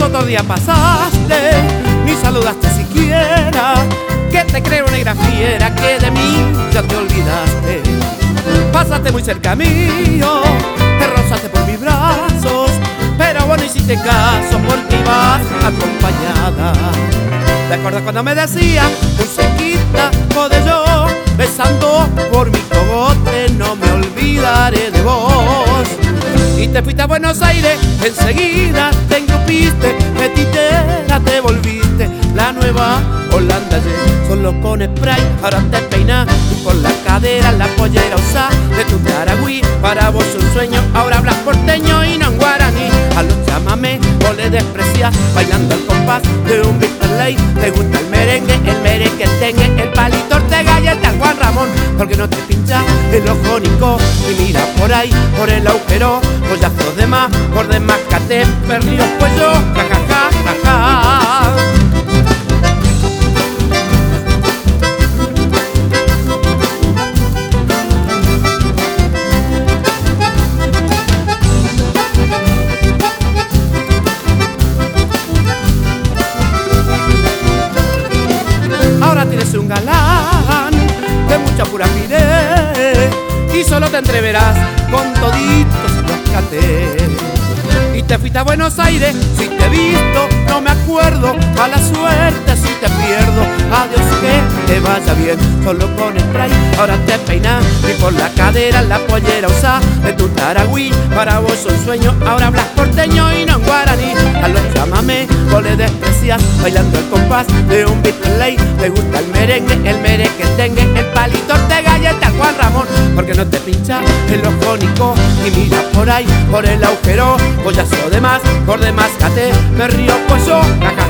otro día pasaste, ni saludaste siquiera. Que te creo negra fiera, que de mí ya te olvidaste. Pasaste muy cerca mío, te rozaste por mis brazos, pero bueno, hiciste caso porque ibas acompañada. ¿Te acuerdas cuando me decías, musiquita, de yo, besando por mi cogote, no me olvidaré de vos? Y te fuiste a Buenos Aires, enseguida te engrupiste, metitera te volviste, la nueva Holanda solo con spray, ahora te peinas y por la cadera la pollera usá de tu Taragüí. Para vos un sueño, ahora hablas porteño y no en guaraní. A los chamamé vos le desprecias, bailando al compás de un Víctor Ley. Te gusta el merengue tengue, el Palito Ortega y el tal Juan Ramón. Porque no te pincha el ojo Nico y mira por ahí, por el agujero, pollazos de más, por demás cate, perdidos pues yo, jajaja, jaja. Tienes un galán de mucha pura pide y solo te entreverás con toditos los catés. Y te fuiste a Buenos Aires, si te he visto no me acuerdo, mala suerte si te pierdo, adiós que te vaya bien, solo con spray ahora te peinas y por la cadera la pollera usá de tu Taragüí. Para vos un sueño, ahora hablas porteño y no en guaraní. A los chamamé vos le desprecias, bailando el compás de un Víctor Ley. Te gusta el merengue tengue, el Palito Ortega y el tal Juan Ramón. Porque no te pincha el ojo Nico y mira por ahí, por el agujero, pollazo de más, por demás cate, me río pues yo, jaja.